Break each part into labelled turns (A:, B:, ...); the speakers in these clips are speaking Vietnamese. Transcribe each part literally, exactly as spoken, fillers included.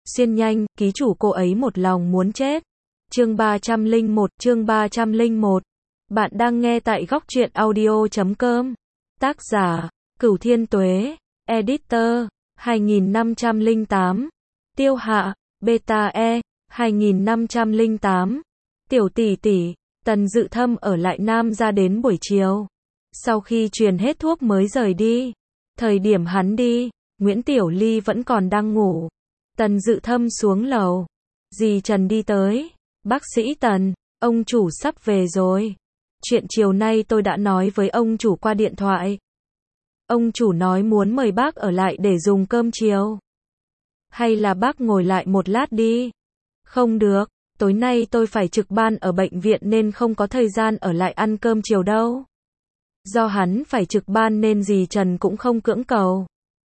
A: Xuyên nhanh, ký chủ cô ấy một lòng muốn chết. Chương ba trăm lẻ một, chương ba trăm lẻ một. Bạn đang nghe tại góc truyện audio chấm com. Tác giả, Cửu Thiên Tuế. Editor, hai nghìn năm trăm lẻ tám. Tiêu Hạ, Beta E, hai nghìn năm trăm lẻ tám. Tiểu tỷ tỷ, Tần Dự Thâm ở lại Nam ra đến buổi chiều. Sau khi truyền hết thuốc mới rời đi. Thời điểm hắn đi, Nguyễn Tiểu Ly vẫn còn đang ngủ. Tần Dự Thâm xuống lầu. Dì Trần đi tới. Bác sĩ Tần, ông chủ sắp về rồi. Chuyện chiều nay tôi đã nói với ông chủ qua điện thoại. Ông chủ nói muốn mời bác ở lại để dùng cơm chiều. Hay là bác ngồi lại một lát đi? Không được, tối nay tôi phải trực ban ở bệnh viện nên không có thời gian ở lại ăn cơm chiều đâu. Do hắn phải trực ban nên dì Trần cũng không cưỡng cầu.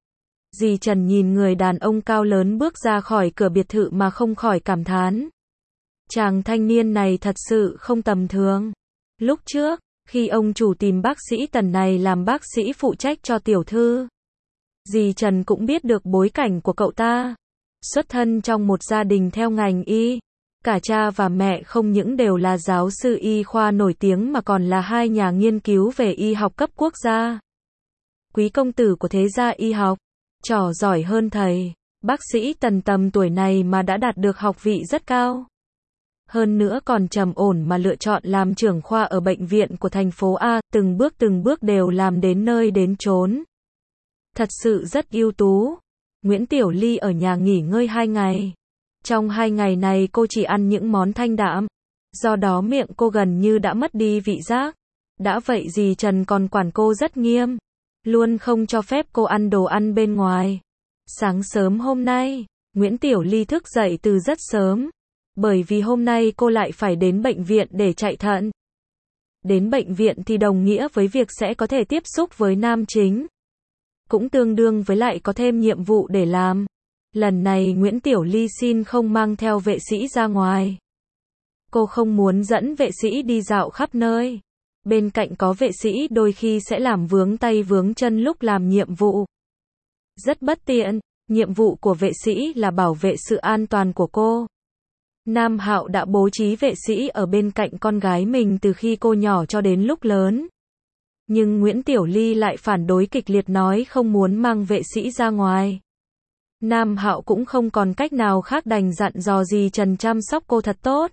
A: Dì Trần nhìn người đàn ông cao lớn bước ra khỏi cửa biệt thự mà không khỏi cảm thán. Chàng thanh niên này thật sự không tầm thường. Lúc trước, khi ông chủ tìm bác sĩ Tần này làm bác sĩ phụ trách cho tiểu thư, dì Trần cũng biết được bối cảnh của cậu ta. Xuất thân trong một gia đình theo ngành y. Cả cha và mẹ không những đều là giáo sư y khoa nổi tiếng mà còn là hai nhà nghiên cứu về y học cấp quốc gia. Quý công tử của thế gia y học. Trò giỏi hơn thầy. Bác sĩ Tần tầm tuổi này mà đã đạt được học vị rất cao. Hơn nữa còn trầm ổn mà lựa chọn làm trưởng khoa ở bệnh viện của thành phố A, từng bước từng bước đều làm đến nơi đến chốn. Thật sự rất ưu tú. Nguyễn Tiểu Ly ở nhà nghỉ ngơi hai ngày. Trong hai ngày này cô chỉ ăn những món thanh đạm. Do đó miệng cô gần như đã mất đi vị giác. Đã vậy dì Trần còn quản cô rất nghiêm. Luôn không cho phép cô ăn đồ ăn bên ngoài. Sáng sớm hôm nay, Nguyễn Tiểu Ly thức dậy từ rất sớm. Bởi vì hôm nay cô lại phải đến bệnh viện để chạy thận. Đến bệnh viện thì đồng nghĩa với việc sẽ có thể tiếp xúc với nam chính. Cũng tương đương với lại có thêm nhiệm vụ để làm. Lần này Nguyễn Tiểu Ly xin không mang theo vệ sĩ ra ngoài. Cô không muốn dẫn vệ sĩ đi dạo khắp nơi. Bên cạnh có vệ sĩ đôi khi sẽ làm vướng tay vướng chân lúc làm nhiệm vụ. Rất bất tiện, nhiệm vụ của vệ sĩ là bảo vệ sự an toàn của cô. Nam Hạo đã bố trí vệ sĩ ở bên cạnh con gái mình từ khi cô nhỏ cho đến lúc lớn. Nhưng Nguyễn Tiểu Ly lại phản đối kịch liệt nói không muốn mang vệ sĩ ra ngoài. Nam Hạo cũng không còn cách nào khác đành dặn dò dì Trần chăm sóc cô thật tốt.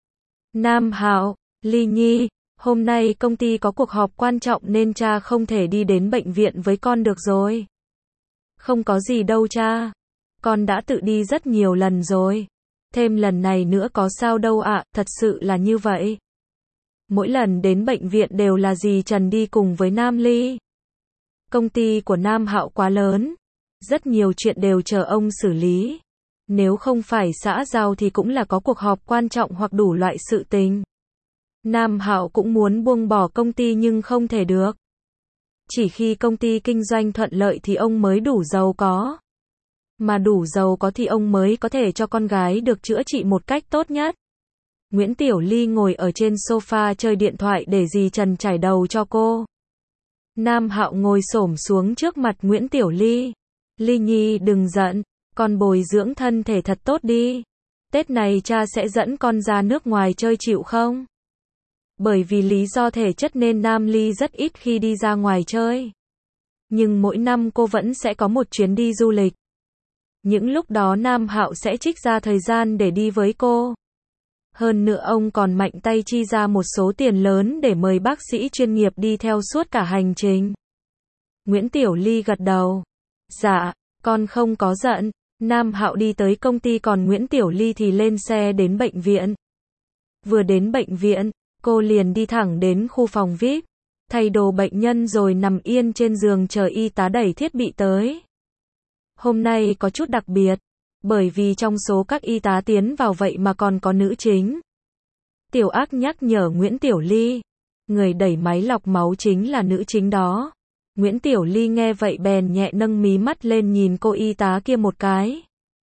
A: Nam Hạo, Ly Nhi, hôm nay công ty có cuộc họp quan trọng nên cha không thể đi đến bệnh viện với con được rồi. Không có gì đâu cha. Con đã tự đi rất nhiều lần rồi. Thêm lần này nữa có sao đâu ạ, thật sự là như vậy. Mỗi lần đến bệnh viện đều là dì Trần đi cùng với Nam Ly. Công ty của Nam Hạo quá lớn. Rất nhiều chuyện đều chờ ông xử lý. Nếu không phải xã giao thì cũng là có cuộc họp quan trọng hoặc đủ loại sự tình. Nam Hạo cũng muốn buông bỏ công ty nhưng không thể được. Chỉ khi công ty kinh doanh thuận lợi thì ông mới đủ giàu có. Mà đủ giàu có thì ông mới có thể cho con gái được chữa trị một cách tốt nhất. Nguyễn Tiểu Ly ngồi ở trên sofa chơi điện thoại để dì Trần chải đầu cho cô. Nam Hạo ngồi xổm xuống trước mặt Nguyễn Tiểu Ly. Ly Nhi đừng giận, con bồi dưỡng thân thể thật tốt đi. Tết này cha sẽ dẫn con ra nước ngoài chơi chịu không? Bởi vì lý do thể chất nên Nam Ly rất ít khi đi ra ngoài chơi. Nhưng mỗi năm cô vẫn sẽ có một chuyến đi du lịch. Những lúc đó Nam Hạo sẽ trích ra thời gian để đi với cô. Hơn nữa ông còn mạnh tay chi ra một số tiền lớn để mời bác sĩ chuyên nghiệp đi theo suốt cả hành trình. Nguyễn Tiểu Ly gật đầu. Dạ, con không có giận. Nam Hạo đi tới công ty còn Nguyễn Tiểu Ly thì lên xe đến bệnh viện. Vừa đến bệnh viện, cô liền đi thẳng đến khu phòng vi ai pi, thay đồ bệnh nhân rồi nằm yên trên giường chờ y tá đẩy thiết bị tới. Hôm nay có chút đặc biệt, bởi vì trong số các y tá tiến vào vậy mà còn có nữ chính. Tiểu Ác nhắc nhở Nguyễn Tiểu Ly, người đẩy máy lọc máu chính là nữ chính đó. Nguyễn Tiểu Ly nghe vậy bèn nhẹ nâng mí mắt lên nhìn cô y tá kia một cái.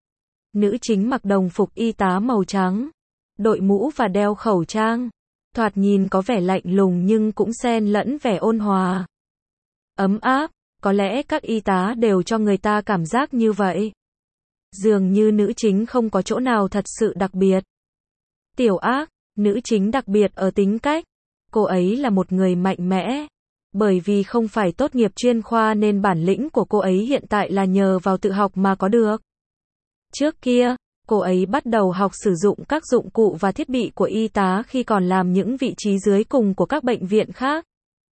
A: Nữ chính mặc đồng phục y tá màu trắng, đội mũ và đeo khẩu trang. Thoạt nhìn có vẻ lạnh lùng nhưng cũng xen lẫn vẻ ôn hòa. Ấm áp, có lẽ các y tá đều cho người ta cảm giác như vậy. Dường như nữ chính không có chỗ nào thật sự đặc biệt. Tiểu Ác, nữ chính đặc biệt ở tính cách. Cô ấy là một người mạnh mẽ. Bởi vì không phải tốt nghiệp chuyên khoa nên bản lĩnh của cô ấy hiện tại là nhờ vào tự học mà có được. Trước kia, cô ấy bắt đầu học sử dụng các dụng cụ và thiết bị của y tá khi còn làm những vị trí dưới cùng của các bệnh viện khác.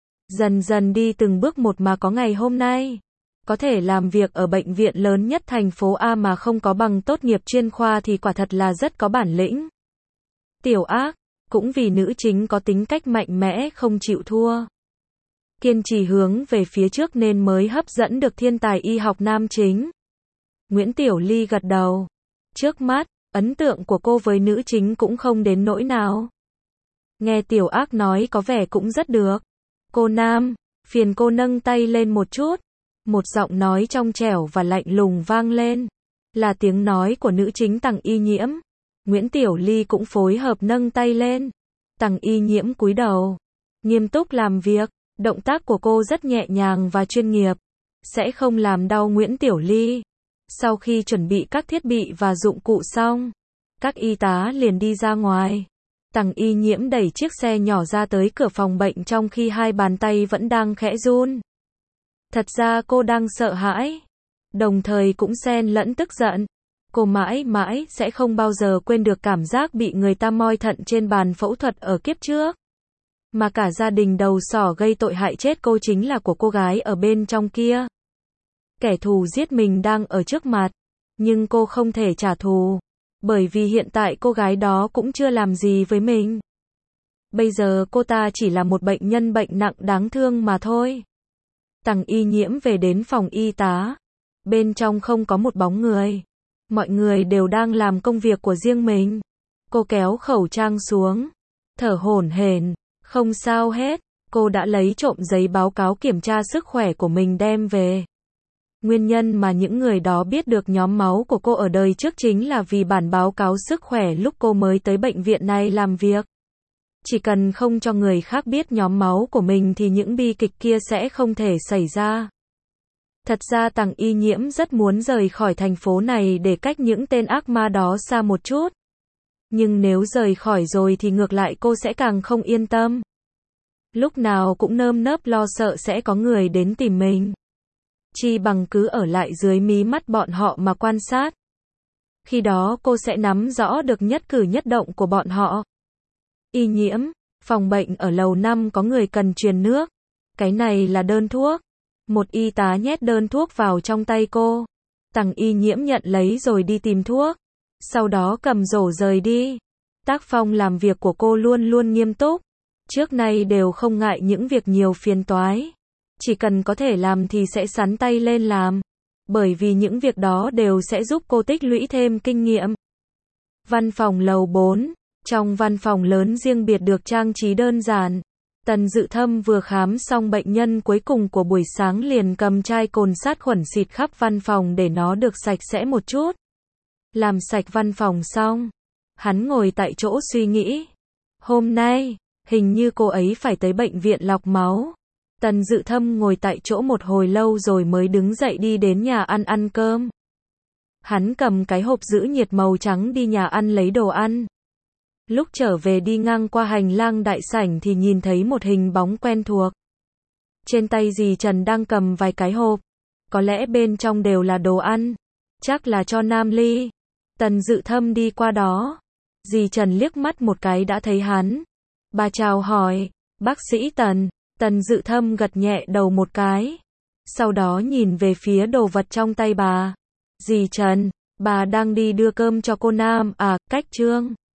A: Dần dần đi từng bước một mà có ngày hôm nay. Có thể làm việc ở bệnh viện lớn nhất thành phố A mà không có bằng tốt nghiệp chuyên khoa thì quả thật là rất có bản lĩnh. Tiểu Ác, cũng vì nữ chính có tính cách mạnh mẽ không chịu thua. Kiên trì hướng về phía trước nên mới hấp dẫn được thiên tài y học nam chính. Nguyễn Tiểu Ly gật đầu. Trước mắt, ấn tượng của cô với nữ chính cũng không đến nỗi nào. Nghe Tiểu Ác nói có vẻ cũng rất được. Cô Nam, phiền cô nâng tay lên một chút. Một giọng nói trong trẻo và lạnh lùng vang lên. Là tiếng nói của nữ chính Tằng Y Nhiễm. Nguyễn Tiểu Ly cũng phối hợp nâng tay lên. Tằng Y Nhiễm cúi đầu. Nghiêm túc làm việc. Động tác của cô rất nhẹ nhàng và chuyên nghiệp. Sẽ không làm đau Nguyễn Tiểu Ly. Sau khi chuẩn bị các thiết bị và dụng cụ xong, các y tá liền đi ra ngoài. Tằng Y Nhiễm đẩy chiếc xe nhỏ ra tới cửa phòng bệnh trong khi hai bàn tay vẫn đang khẽ run. Thật ra cô đang sợ hãi, đồng thời cũng xen lẫn tức giận. Cô mãi mãi sẽ không bao giờ quên được cảm giác bị người ta moi thận trên bàn phẫu thuật ở kiếp trước. Mà cả gia đình đầu sỏ gây tội hại chết cô chính là của cô gái ở bên trong kia. Kẻ thù giết mình đang ở trước mặt, nhưng cô không thể trả thù, bởi vì hiện tại cô gái đó cũng chưa làm gì với mình. Bây giờ cô ta chỉ là một bệnh nhân bệnh nặng đáng thương mà thôi. Tằng Y Nhiễm về đến phòng y tá. Bên trong không có một bóng người. Mọi người đều đang làm công việc của riêng mình. Cô kéo khẩu trang xuống, thở hổn hển. Không sao hết, cô đã lấy trộm giấy báo cáo kiểm tra sức khỏe của mình đem về. Nguyên nhân mà những người đó biết được nhóm máu của cô ở đời trước chính là vì bản báo cáo sức khỏe lúc cô mới tới bệnh viện này làm việc. Chỉ cần không cho người khác biết nhóm máu của mình thì những bi kịch kia sẽ không thể xảy ra. Thật ra Tằng Y Nhiễm rất muốn rời khỏi thành phố này để cách những tên ác ma đó xa một chút. Nhưng nếu rời khỏi rồi thì ngược lại cô sẽ càng không yên tâm. Lúc nào cũng nơm nớp lo sợ sẽ có người đến tìm mình. Chi bằng cứ ở lại dưới mí mắt bọn họ mà quan sát. Khi đó cô sẽ nắm rõ được nhất cử nhất động của bọn họ. Y Nhiễm, phòng bệnh ở lầu năm có người cần truyền nước. Cái này là đơn thuốc. Một y tá nhét đơn thuốc vào trong tay cô. Tằng Y Nhiễm nhận lấy rồi đi tìm thuốc. Sau đó cầm rổ rời đi. Tác phong làm việc của cô luôn luôn nghiêm túc. Trước nay đều không ngại những việc nhiều phiền toái. Chỉ cần có thể làm thì sẽ sắn tay lên làm. Bởi vì những việc đó đều sẽ giúp cô tích lũy thêm kinh nghiệm. Văn phòng lầu bốn. Trong văn phòng lớn riêng biệt được trang trí đơn giản. Tần Dự Thâm vừa khám xong bệnh nhân cuối cùng của buổi sáng liền cầm chai cồn sát khuẩn xịt khắp văn phòng để nó được sạch sẽ một chút. Làm sạch văn phòng xong, hắn ngồi tại chỗ suy nghĩ. Hôm nay, hình như cô ấy phải tới bệnh viện lọc máu. Tần Dự Thâm ngồi tại chỗ một hồi lâu rồi mới đứng dậy đi đến nhà ăn ăn cơm. Hắn cầm cái hộp giữ nhiệt màu trắng đi nhà ăn lấy đồ ăn. Lúc trở về đi ngang qua hành lang đại sảnh thì nhìn thấy một hình bóng quen thuộc. Trên tay dì Trần đang cầm vài cái hộp. Có lẽ bên trong đều là đồ ăn. Chắc là cho Nam Ly. Tần Dự Thâm đi qua đó. Dì Trần liếc mắt một cái đã thấy hắn. Bà chào hỏi, bác sĩ Tần. Tần Dự Thâm gật nhẹ đầu một cái. Sau đó nhìn về phía đồ vật trong tay bà. Dì Trần, bà đang đi đưa cơm cho cô Nam à, cách Trương.